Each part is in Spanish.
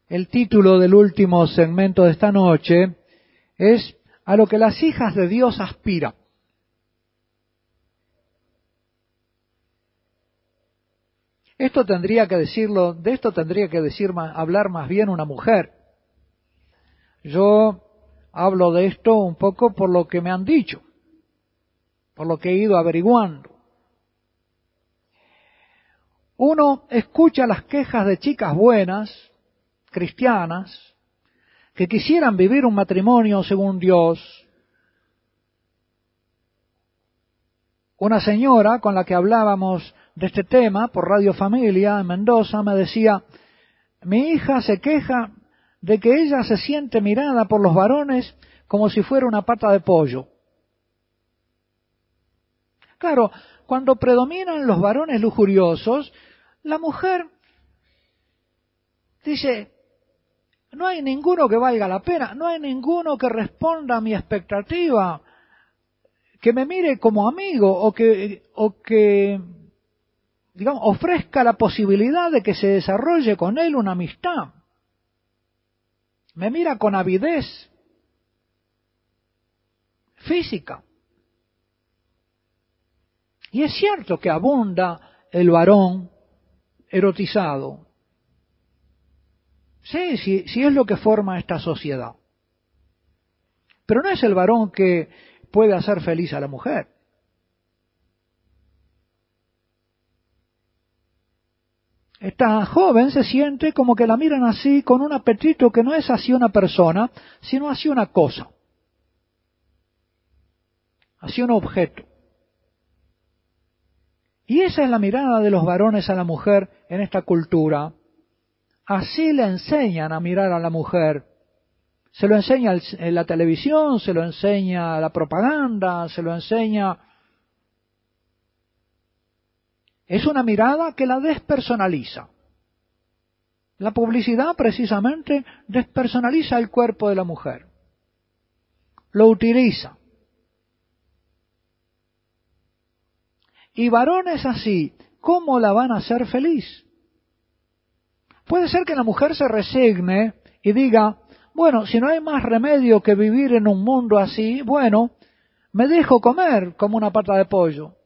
El título del último segmento de esta noche es A lo que las hijas de Dios aspiran. De esto tendría que hablar más bien una mujer. Yo hablo de esto un poco por lo que me han dicho, por lo que he ido averiguando. Uno escucha las quejas de chicas buenas, cristianas, que quisieran vivir un matrimonio según Dios. Una señora con la que hablábamos de este tema por Radio Familia en Mendoza me decía, mi hija se queja de que ella se siente mirada por los varones como si fuera una pata de pollo. Claro, cuando predominan los varones lujuriosos, la mujer dice, no hay ninguno que valga la pena, no hay ninguno que responda a mi expectativa, que me mire como amigo o que digamos, ofrezca la posibilidad de que se desarrolle con él una amistad. Me mira con avidez física. Y es cierto que abunda el varón erotizado. Sí, es lo que forma esta sociedad. Pero no es el varón que puede hacer feliz a la mujer. Esta joven se siente como que la miran así con un apetito que no es hacia una persona, sino hacia una cosa, hacia un objeto. Y esa es la mirada de los varones a la mujer en esta cultura. Así le enseñan a mirar a la mujer. Se lo enseña en la televisión, se lo enseña la propaganda, se lo enseña. Es una mirada que la despersonaliza. La publicidad precisamente despersonaliza el cuerpo de la mujer. Lo utiliza. Y varones así, ¿cómo la van a hacer feliz? Puede ser que la mujer se resigne y diga, bueno, si no hay más remedio que vivir en un mundo así, bueno, me dejo comer como una pata de pollo.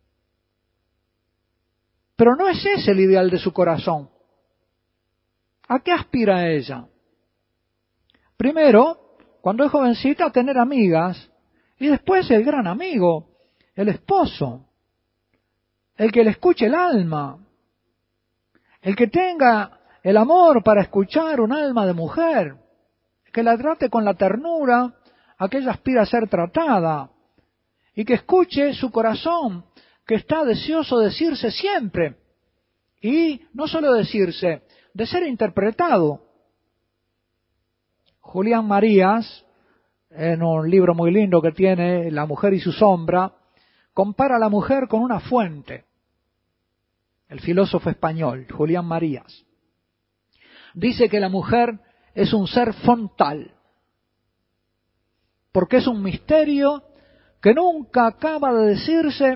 Pero no es ese el ideal de su corazón. ¿A qué aspira ella? Primero, cuando es jovencita, a tener amigas, y después el gran amigo, el esposo, el que le escuche el alma, el que tenga el amor para escuchar un alma de mujer, que la trate con la ternura a que ella aspira a ser tratada, y que escuche su corazón, que está deseoso de decirse siempre, y no solo decirse, de ser interpretado. Julián Marías, en un libro muy lindo que tiene, La mujer y su sombra, compara a la mujer con una fuente. El filósofo español, Julián Marías, dice que la mujer es un ser fontal, porque es un misterio que nunca acaba de decirse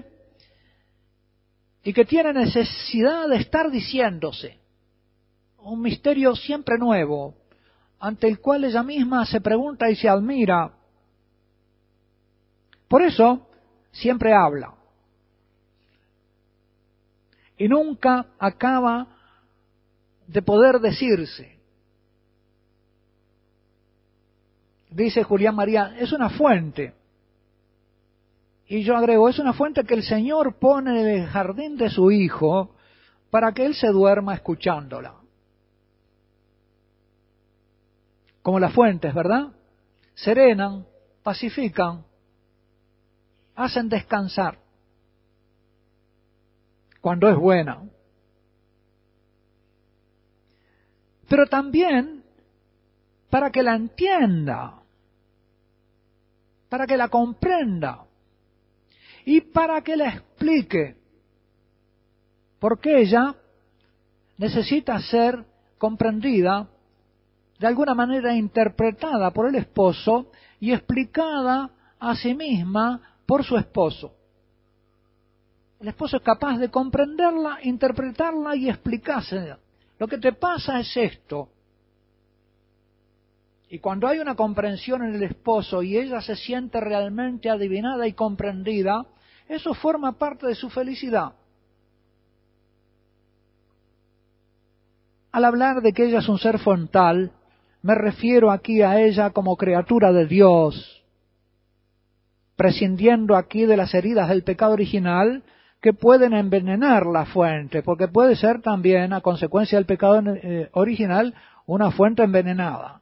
y que tiene necesidad de estar diciéndose. Un misterio siempre nuevo, ante el cual ella misma se pregunta y se admira. Por eso, siempre habla. Y nunca acaba de poder decirse. Dice Julián María, es una fuente. Y yo agrego, es una fuente que el Señor pone en el jardín de su Hijo para que Él se duerma escuchándola. Como las fuentes, ¿verdad? Serenan, pacifican, hacen descansar cuando es buena. Pero también para que la entienda, para que la comprenda y para que la explique, porque ella necesita ser comprendida, de alguna manera interpretada por el esposo y explicada a sí misma por su esposo. El esposo es capaz de comprenderla, interpretarla y explicársela. Lo que te pasa es esto. Y cuando hay una comprensión en el esposo y ella se siente realmente adivinada y comprendida, eso forma parte de su felicidad. Al hablar de que ella es un ser frontal, me refiero aquí a ella como criatura de Dios, prescindiendo aquí de las heridas del pecado original que pueden envenenar la fuente, porque puede ser también, a consecuencia del pecado original, una fuente envenenada.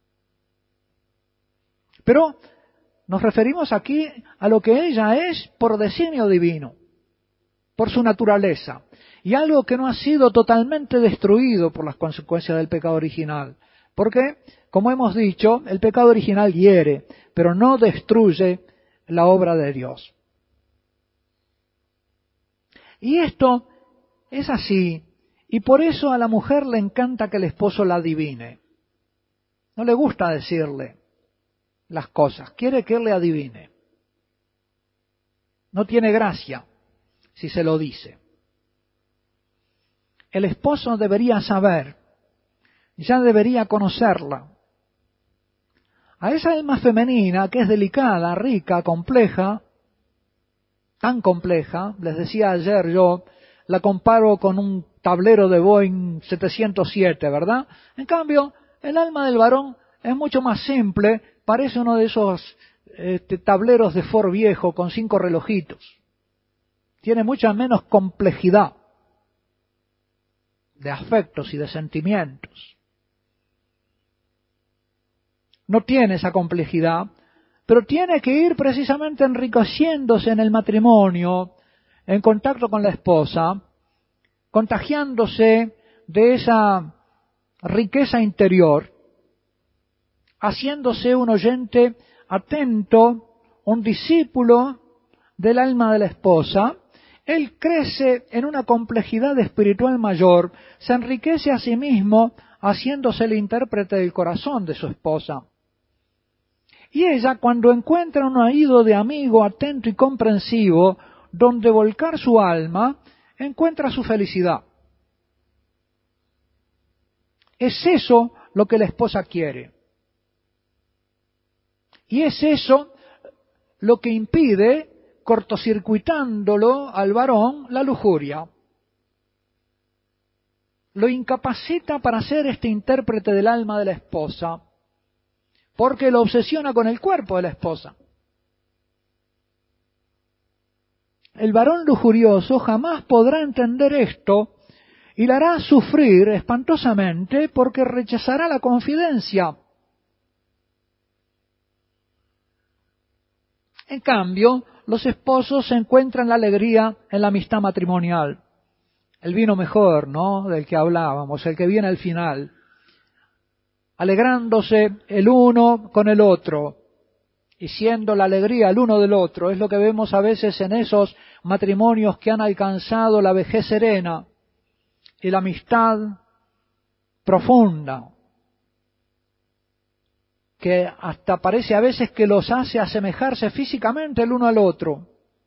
Pero nos referimos aquí a lo que ella es por designio divino, por su naturaleza, y algo que no ha sido totalmente destruido por las consecuencias del pecado original. Porque, como hemos dicho, el pecado original hiere, pero no destruye la obra de Dios. Y esto es así, y por eso a la mujer le encanta que el esposo la adivine. No le gusta decirle las cosas, quiere que él le adivine. No tiene gracia si se lo dice. El esposo debería saber, ya debería conocerla. A esa alma femenina que es delicada, rica, compleja, tan compleja, les decía ayer yo, la comparo con un tablero de Boeing 707, ¿verdad? En cambio, el alma del varón es mucho más simple, parece uno de esos tableros de Ford viejo con 5 relojitos. Tiene mucha menos complejidad de afectos y de sentimientos. No tiene esa complejidad, pero tiene que ir precisamente enriqueciéndose en el matrimonio, en contacto con la esposa, contagiándose de esa riqueza interior, haciéndose un oyente atento, un discípulo del alma de la esposa. Él crece en una complejidad espiritual mayor, se enriquece a sí mismo haciéndose el intérprete del corazón de su esposa. Y ella, cuando encuentra un oído de amigo atento y comprensivo, donde volcar su alma, encuentra su felicidad. Es eso lo que la esposa quiere. Y es eso lo que impide, cortocircuitándolo al varón, la lujuria. Lo incapacita para ser este intérprete del alma de la esposa, porque lo obsesiona con el cuerpo de la esposa. El varón lujurioso jamás podrá entender esto y la hará sufrir espantosamente porque rechazará la confidencia. En cambio, los esposos encuentran la alegría en la amistad matrimonial. El vino mejor, ¿no?, del que hablábamos, el que viene al final. Alegrándose el uno con el otro y siendo la alegría el uno del otro. Es lo que vemos a veces en esos matrimonios que han alcanzado la vejez serena y la amistad profunda, que hasta parece a veces que los hace asemejarse físicamente el uno al otro.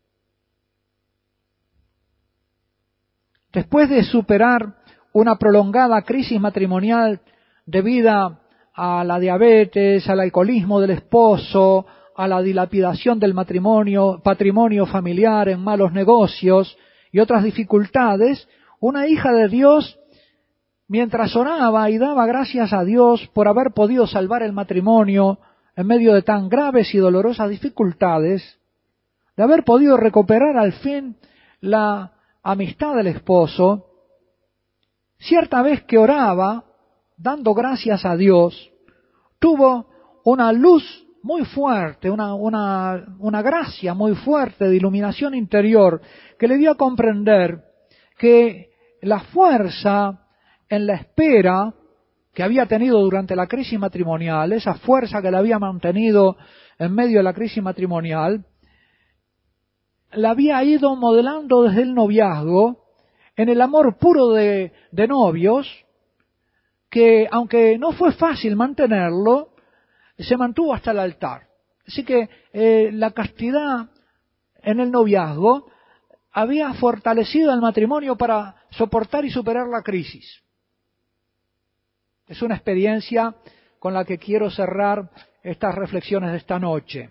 Después de superar una prolongada crisis matrimonial debida a la diabetes, al alcoholismo del esposo, a la dilapidación del patrimonio familiar en malos negocios y otras dificultades, una hija de Dios, mientras oraba y daba gracias a Dios por haber podido salvar el matrimonio en medio de tan graves y dolorosas dificultades, de haber podido recuperar al fin la amistad del esposo, cierta vez que oraba, dando gracias a Dios, tuvo una luz muy fuerte, una gracia muy fuerte de iluminación interior que le dio a comprender que la fuerza en la espera que había tenido durante la crisis matrimonial, esa fuerza que la había mantenido en medio de la crisis matrimonial, la había ido modelando desde el noviazgo en el amor puro de novios, que aunque no fue fácil mantenerlo, se mantuvo hasta el altar. Así que la castidad en el noviazgo había fortalecido al matrimonio para soportar y superar la crisis. Es una experiencia con la que quiero cerrar estas reflexiones de esta noche.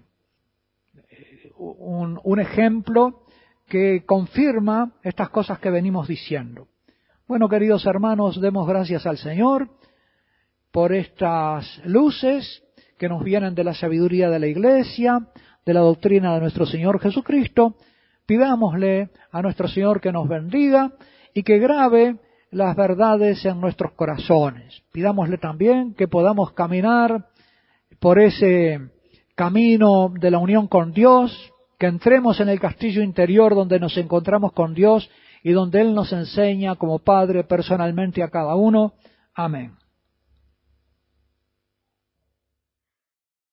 Un ejemplo que confirma estas cosas que venimos diciendo. Bueno, queridos hermanos, demos gracias al Señor por estas luces que nos vienen de la sabiduría de la Iglesia, de la doctrina de nuestro Señor Jesucristo. Pidámosle a nuestro Señor que nos bendiga y que grabe las verdades en nuestros corazones. Pidámosle también que podamos caminar por ese camino de la unión con Dios, que entremos en el castillo interior donde nos encontramos con Dios y donde Él nos enseña como Padre personalmente a cada uno. Amén.